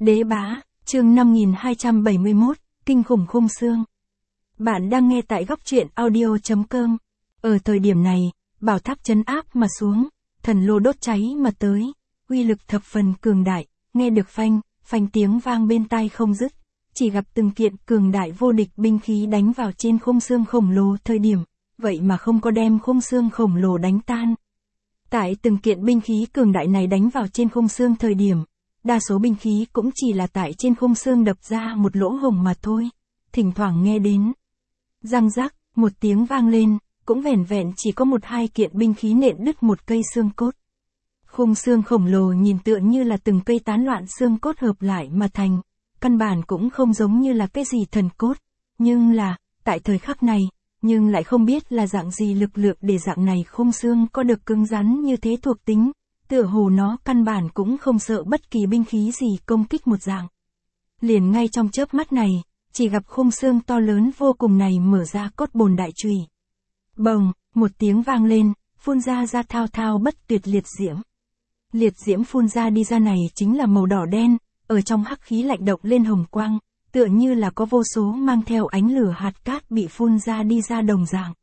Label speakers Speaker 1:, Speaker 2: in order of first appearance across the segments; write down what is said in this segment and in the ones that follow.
Speaker 1: Đế Bá, chương 5271, Kinh khủng khung xương. Bạn đang nghe tại góc truyện audio.com. Ở thời điểm này, bảo tháp trấn áp mà xuống, thần lô đốt cháy mà tới, uy lực thập phần cường đại, nghe được phanh, phanh tiếng vang bên tai không dứt, chỉ gặp từng kiện cường đại vô địch binh khí đánh vào trên khung xương khổng lồ thời điểm, vậy mà không có đem khung xương khổng lồ đánh tan. Tại từng kiện binh khí cường đại này đánh vào trên khung xương thời điểm, đa số binh khí cũng chỉ là tại trên khung xương đập ra một lỗ hổng mà thôi, thỉnh thoảng nghe đến răng rắc, một tiếng vang lên, cũng vẻn vẹn chỉ có một hai kiện binh khí nện đứt một cây xương cốt. Khung xương khổng lồ nhìn tựa như là từng cây tán loạn xương cốt hợp lại mà thành, căn bản cũng không giống như là cái gì thần cốt, nhưng là, tại thời khắc này, nhưng lại không biết là dạng gì lực lượng để dạng này khung xương có được cứng rắn như thế thuộc tính, tựa hồ nó căn bản cũng không sợ bất kỳ binh khí gì công kích một dạng. Liền ngay trong chớp mắt này, chỉ gặp khung xương to lớn vô cùng này mở ra cốt bồn đại chùy. Bồng, một tiếng vang lên, phun ra thao thao bất tuyệt liệt diễm. Liệt diễm phun ra đi ra này chính là màu đỏ đen, ở trong hắc khí lạnh động lên hồng quang, tựa như là có vô số mang theo ánh lửa hạt cát bị phun ra đi ra đồng dạng.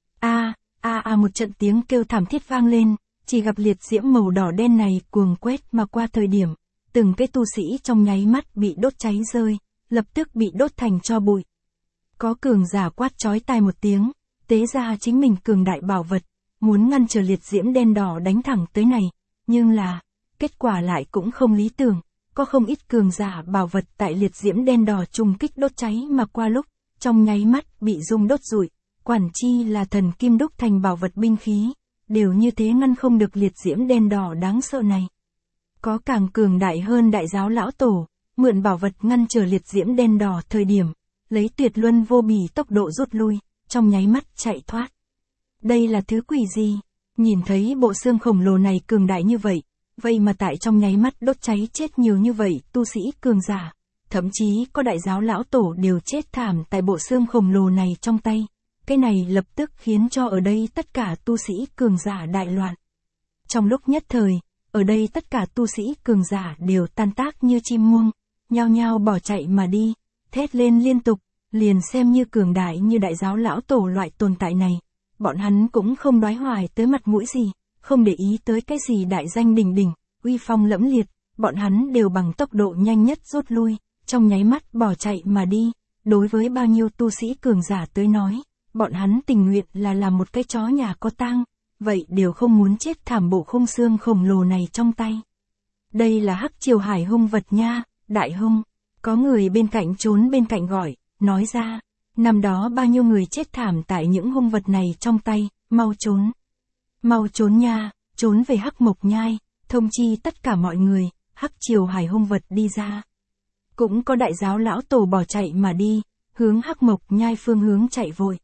Speaker 1: Một trận tiếng kêu thảm thiết vang lên, chỉ gặp liệt diễm màu đỏ đen này cuồng quét mà qua thời điểm, từng cái tu sĩ trong nháy mắt bị đốt cháy rơi, lập tức bị đốt thành tro bụi. Có cường giả quát chói tai một tiếng, tế ra chính mình cường đại bảo vật, muốn ngăn trở liệt diễm đen đỏ đánh thẳng tới này, nhưng là, kết quả lại cũng không lý tưởng, có không ít cường giả bảo vật tại liệt diễm đen đỏ trùng kích đốt cháy mà qua lúc, trong nháy mắt bị rung đốt rụi, quản chi là thần kim đúc thành bảo vật binh khí, đều như thế ngăn không được liệt diễm đen đỏ đáng sợ này. Có càng cường đại hơn đại giáo lão tổ, mượn bảo vật ngăn trở liệt diễm đen đỏ thời điểm, lấy tuyệt luân vô bỉ tốc độ rút lui, trong nháy mắt chạy thoát. Đây là thứ quỷ gì? Nhìn thấy bộ xương khổng lồ này cường đại như vậy, vậy mà tại trong nháy mắt đốt cháy chết nhiều như vậy tu sĩ cường giả, thậm chí có đại giáo lão tổ đều chết thảm tại bộ xương khổng lồ này trong tay. Cái này lập tức khiến cho ở đây tất cả tu sĩ cường giả đại loạn. Trong lúc nhất thời, ở đây tất cả tu sĩ cường giả đều tan tác như chim muông, nhao nhao bỏ chạy mà đi, thét lên liên tục, liền xem như cường đại như đại giáo lão tổ loại tồn tại này, bọn hắn cũng không đoái hoài tới mặt mũi gì, không để ý tới cái gì đại danh đỉnh đỉnh, uy phong lẫm liệt, bọn hắn đều bằng tốc độ nhanh nhất rút lui, trong nháy mắt bỏ chạy mà đi. Đối với bao nhiêu tu sĩ cường giả tới nói, bọn hắn tình nguyện là làm một cái chó nhà có tang, vậy đều không muốn chết thảm bộ khung xương khổng lồ này trong tay. Đây là hắc triều hải hung vật nha, đại hung. Có người bên cạnh trốn bên cạnh gọi, nói ra, năm đó bao nhiêu người chết thảm tại những hung vật này trong tay, mau trốn. Mau trốn nha, trốn về hắc mộc nhai, thông chi tất cả mọi người, hắc triều hải hung vật đi ra. Cũng có đại giáo lão tổ bỏ chạy mà đi, hướng hắc mộc nhai phương hướng chạy vội.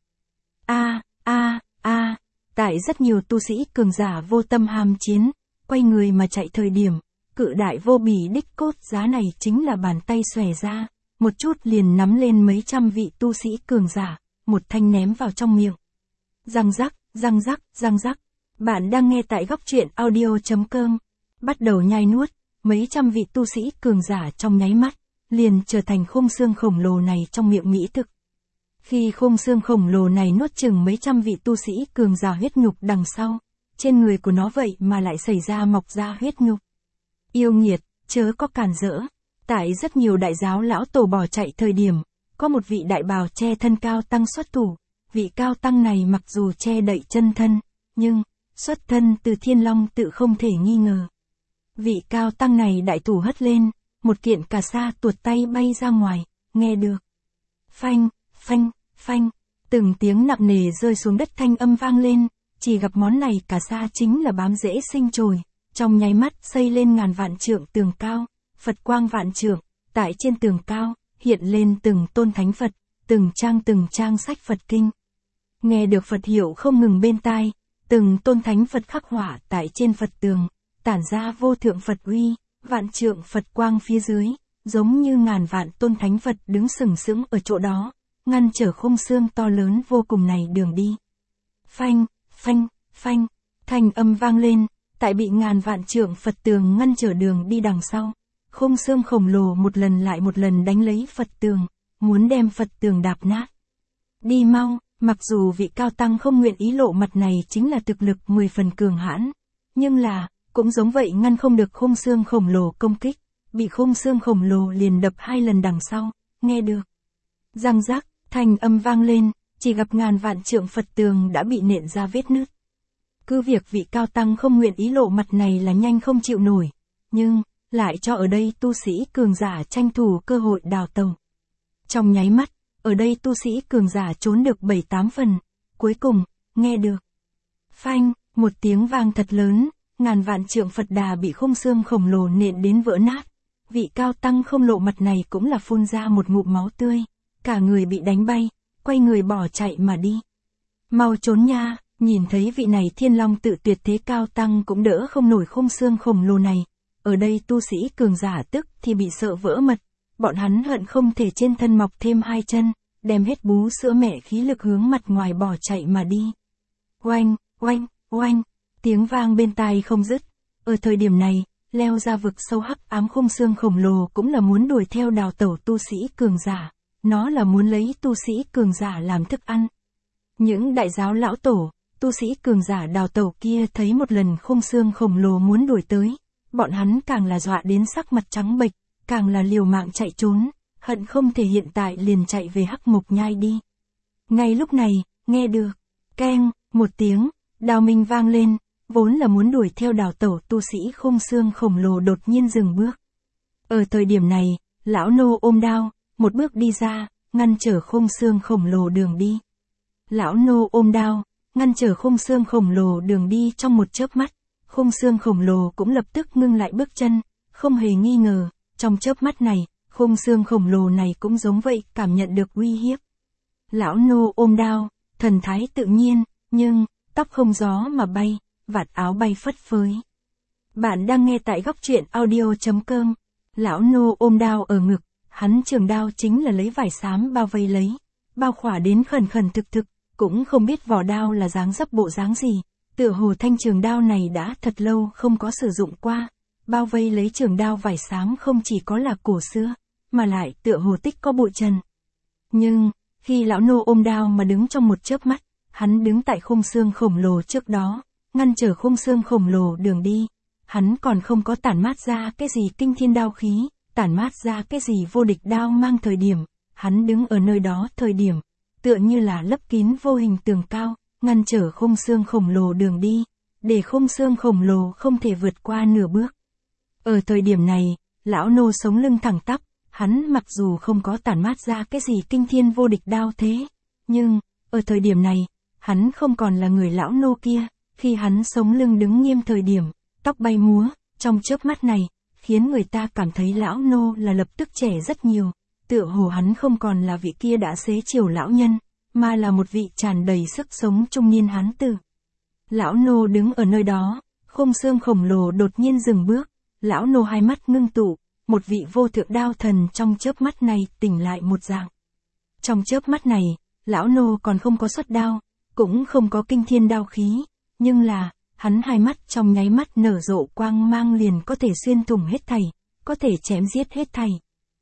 Speaker 1: Tại rất nhiều tu sĩ cường giả vô tâm ham chiến, quay người mà chạy thời điểm, cự đại vô bỉ đích cốt giá này chính là bàn tay xòe ra, một chút liền nắm lên mấy trăm vị tu sĩ cường giả, một thanh ném vào trong miệng. Răng rắc, răng rắc, răng rắc. Bạn đang nghe tại góc truyện audio.com. Bắt đầu nhai nuốt, mấy trăm vị tu sĩ cường giả trong nháy mắt, liền trở thành khung xương khổng lồ này trong miệng mỹ thực. Khi khung xương khổng lồ này nuốt chừng mấy trăm vị tu sĩ cường giả huyết nhục đằng sau, trên người của nó vậy mà lại xảy ra mọc ra huyết nhục. Yêu nghiệt, chớ có cản rỡ. Tại rất nhiều đại giáo lão tổ bỏ chạy thời điểm, có một vị đại bào che thân cao tăng xuất thủ. Vị cao tăng này mặc dù che đậy chân thân, nhưng xuất thân từ Thiên Long tự không thể nghi ngờ. Vị cao tăng này đại thủ hất lên, một kiện cà sa tuột tay bay ra ngoài, nghe được. Phanh, phanh, phanh, từng tiếng nặng nề rơi xuống đất thanh âm vang lên, chỉ gặp món này cà sa chính là bám rễ sinh trồi, trong nháy mắt xây lên ngàn vạn trượng tường cao, Phật quang vạn trượng, tại trên tường cao, hiện lên từng tôn thánh Phật, từng trang sách Phật kinh. Nghe được Phật hiệu không ngừng bên tai, từng tôn thánh Phật khắc họa tại trên Phật tường, tản ra vô thượng Phật uy, vạn trượng Phật quang phía dưới, giống như ngàn vạn tôn thánh Phật đứng sừng sững ở chỗ đó, ngăn trở khung xương to lớn vô cùng này đường đi. Phanh, phanh, phanh, thanh âm vang lên, tại bị ngàn vạn trượng Phật tường ngăn trở đường đi đằng sau, Khung xương khổng lồ một lần lại một lần đánh lấy Phật tường, muốn đem Phật tường đạp nát. Đi mau, mặc dù vị cao tăng không nguyện ý lộ mặt này chính là thực lực 10 phần cường hãn, nhưng là, cũng giống vậy ngăn không được khung xương khổng lồ công kích, bị khung xương khổng lồ liền đập 2 lần đằng sau, nghe được. Răng rắc, thanh âm vang lên, chỉ gặp ngàn vạn trượng Phật tường đã bị nện ra vết nứt. Cứ việc vị cao tăng không nguyện ý lộ mặt này là nhanh không chịu nổi, nhưng, lại cho ở đây tu sĩ cường giả tranh thủ cơ hội đào tẩu. Trong nháy mắt, ở đây tu sĩ cường giả trốn được 7-8 phần, cuối cùng, nghe được. Phanh, một tiếng vang thật lớn, ngàn vạn trượng Phật đà bị khung xương khổng lồ nện đến vỡ nát. Vị cao tăng không lộ mặt này cũng là phun ra một ngụm máu tươi, cả người bị đánh bay, quay người bỏ chạy mà đi. Mau trốn nha, nhìn thấy vị này thiên long tự tuyệt thế cao tăng cũng đỡ không nổi khung xương khổng lồ này. Ở đây tu sĩ cường giả tức thì bị sợ vỡ mật, bọn hắn hận không thể trên thân mọc thêm 2 chân, đem hết bú sữa mẹ khí lực hướng mặt ngoài bỏ chạy mà đi. Oanh, oanh, oanh, tiếng vang bên tai không dứt. Ở thời điểm này, leo ra vực sâu hắc ám khung xương khổng lồ cũng là muốn đuổi theo đào tẩu tu sĩ cường giả, nó là muốn lấy tu sĩ cường giả làm thức ăn. Những đại giáo lão tổ, tu sĩ cường giả đào tẩu kia thấy một lần khung xương khổng lồ muốn đuổi tới, bọn hắn càng là dọa đến sắc mặt trắng bệch, càng là liều mạng chạy trốn, hận không thể hiện tại liền chạy về Hắc Mộc Nhai đi. Ngay lúc này, nghe được, keng, một tiếng, đao minh vang lên, vốn là muốn đuổi theo đào tẩu tu sĩ khung xương khổng lồ đột nhiên dừng bước. Ở thời điểm này, lão nô ôm đao, một bước đi ra, ngăn trở khung xương khổng lồ đường đi. Lão nô ôm đao, ngăn trở khung xương khổng lồ đường đi trong một chớp mắt, khung xương khổng lồ cũng lập tức ngưng lại bước chân, không hề nghi ngờ, trong chớp mắt này, khung xương khổng lồ này cũng giống vậy cảm nhận được uy hiếp. Lão nô ôm đao, thần thái tự nhiên, nhưng, tóc không gió mà bay, vạt áo bay phất phới. Bạn đang nghe tại góc truyện audio.com. Lão nô ôm đao ở ngực, hắn trường đao chính là lấy vải xám bao vây lấy, bao khỏa đến khẩn khẩn thực thực, cũng không biết vỏ đao là dáng dấp bộ dáng gì, tựa hồ thanh trường đao này đã thật lâu không có sử dụng qua, bao vây lấy trường đao vải xám không chỉ có là cổ xưa, mà lại tựa hồ tích có bụi trần. Nhưng, khi lão nô ôm đao mà đứng trong một chớp mắt, hắn đứng tại khung xương khổng lồ trước đó, ngăn trở khung xương khổng lồ đường đi, hắn còn không có tản mát ra cái gì kinh thiên đao khí, tản mát ra cái gì vô địch đao mang thời điểm, hắn đứng ở nơi đó thời điểm, tựa như là lấp kín vô hình tường cao, ngăn trở khung xương khổng lồ đường đi, để khung xương khổng lồ không thể vượt qua nửa bước. Ở thời điểm này, lão nô sống lưng thẳng tắp, hắn mặc dù không có tản mát ra cái gì kinh thiên vô địch đao thế, nhưng, ở thời điểm này, hắn không còn là người lão nô kia, khi hắn sống lưng đứng nghiêm thời điểm, tóc bay múa, trong chớp mắt này, khiến người ta cảm thấy lão nô là lập tức trẻ rất nhiều, tựa hồ hắn không còn là vị kia đã xế chiều lão nhân, mà là một vị tràn đầy sức sống trung niên hán tử. Lão nô đứng ở nơi đó, khung xương khổng lồ đột nhiên dừng bước, lão nô hai mắt ngưng tụ, một vị vô thượng đao thần trong chớp mắt này tỉnh lại một dạng. Trong chớp mắt này, lão nô còn không có xuất đao, cũng không có kinh thiên đao khí, nhưng là, hắn hai mắt trong nháy mắt nở rộ quang mang liền có thể xuyên thủng hết thảy, có thể chém giết hết thảy.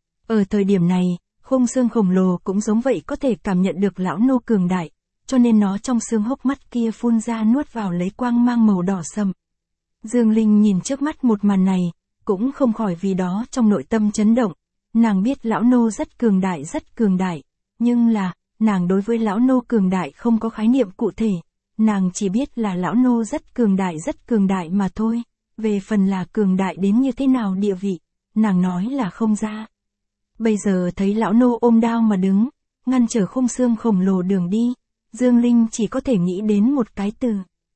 Speaker 1: Ở thời điểm này, khung xương khổng lồ cũng giống vậy có thể cảm nhận được lão nô cường đại, cho nên nó trong xương hốc mắt kia phun ra nuốt vào lấy quang mang màu đỏ sậm. Dương Linh nhìn trước mắt một màn này, cũng không khỏi vì đó trong nội tâm chấn động, nàng biết lão nô rất cường đại, nhưng là, nàng đối với lão nô cường đại không có khái niệm cụ thể, nàng chỉ biết là lão nô rất cường đại mà thôi, về phần là cường đại đến như thế nào địa vị, nàng nói là không ra. Bây giờ thấy lão nô ôm đao mà đứng, ngăn trở khung xương khổng lồ đường đi, Dương Linh chỉ có thể nghĩ đến một cái từ.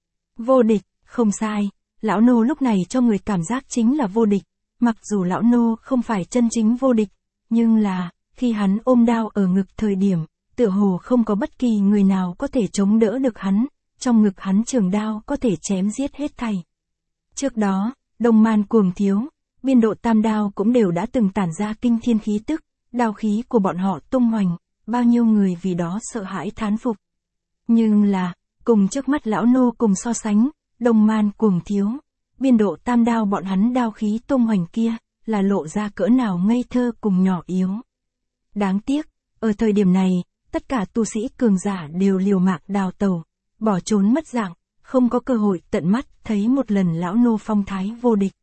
Speaker 1: Vô địch, không sai, lão nô lúc này cho người cảm giác chính là vô địch, mặc dù lão nô không phải chân chính vô địch, nhưng là, khi hắn ôm đao ở ngực thời điểm, tựa hồ không có bất kỳ người nào có thể chống đỡ được hắn, trong ngực hắn trường đao có thể chém giết hết thảy. Trước đó, Đông Man Cuồng Thiếu, Biên Độ Tam Đao cũng đều đã từng tản ra kinh thiên khí tức, đao khí của bọn họ tung hoành, bao nhiêu người vì đó sợ hãi thán phục. Nhưng là, cùng trước mắt lão nô cùng so sánh, Đông Man Cuồng Thiếu, Biên Độ Tam Đao bọn hắn đao khí tung hoành kia, là lộ ra cỡ nào ngây thơ cùng nhỏ yếu. Đáng tiếc, ở thời điểm này, tất cả tu sĩ cường giả đều liều mạng đào tẩu, bỏ trốn mất dạng, không có cơ hội tận mắt thấy một lần lão nô phong thái vô địch.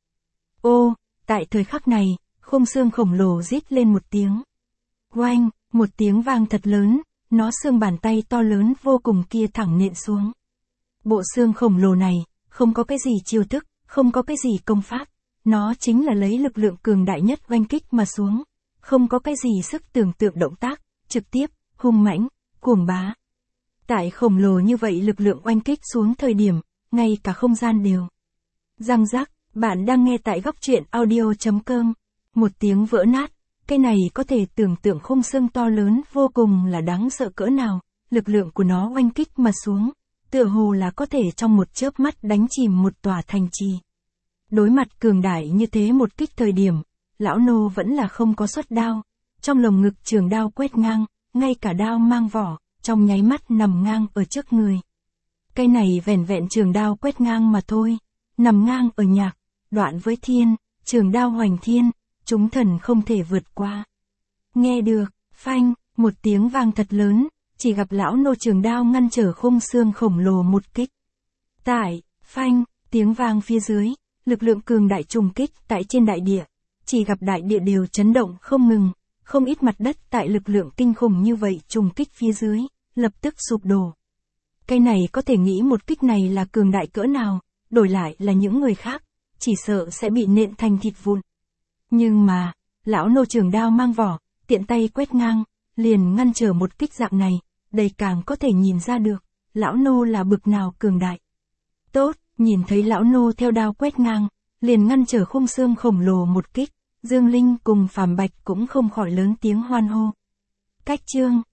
Speaker 1: Ô, tại thời khắc này, khung xương khổng lồ rít lên một tiếng. Oanh, một tiếng vang thật lớn, nó xương bàn tay to lớn vô cùng kia thẳng nện xuống. Bộ xương khổng lồ này, không có cái gì chiêu thức, không có cái gì công pháp, nó chính là lấy lực lượng cường đại nhất oanh kích mà xuống, không có cái gì sức tưởng tượng động tác, trực tiếp, hung mãnh, cuồng bá. Tại khổng lồ như vậy lực lượng oanh kích xuống thời điểm, ngay cả không gian đều răng rắc. Bạn đang nghe tại góc truyện audio.com. Một tiếng vỡ nát, cái này có thể tưởng tượng khung xương to lớn vô cùng là đáng sợ cỡ nào, lực lượng của nó oanh kích mà xuống, tựa hồ là có thể trong một chớp mắt đánh chìm một tòa thành trì. Đối mặt cường đại như thế một kích thời điểm, lão nô vẫn là không có xuất đao, trong lồng ngực trường đao quét ngang, ngay cả đao mang vỏ, trong nháy mắt nằm ngang ở trước người. Cái này vẻn vẹn trường đao quét ngang mà thôi, nằm ngang ở nhạc, đoạn với thiên, trường đao hoành thiên, chúng thần không thể vượt qua. Nghe được, phanh, một tiếng vang thật lớn, chỉ gặp lão nô trường đao ngăn trở khung xương khổng lồ một kích. Tại, phanh, tiếng vang phía dưới, lực lượng cường đại trùng kích tại trên đại địa, chỉ gặp đại địa đều chấn động không ngừng, không ít mặt đất tại lực lượng kinh khủng như vậy trùng kích phía dưới, lập tức sụp đổ. Cái này có thể nghĩ một kích này là cường đại cỡ nào, đổi lại là những người khác, chỉ sợ sẽ bị nện thành thịt vụn. Nhưng mà, lão nô trường đao mang vỏ, tiện tay quét ngang, liền ngăn trở một kích dạng này, đây càng có thể nhìn ra được, lão nô là bực nào cường đại. Tốt, nhìn thấy lão nô theo đao quét ngang, liền ngăn trở khung xương khổng lồ một kích, Dương Linh cùng Phàm Bạch cũng không khỏi lớn tiếng hoan hô. Cách chương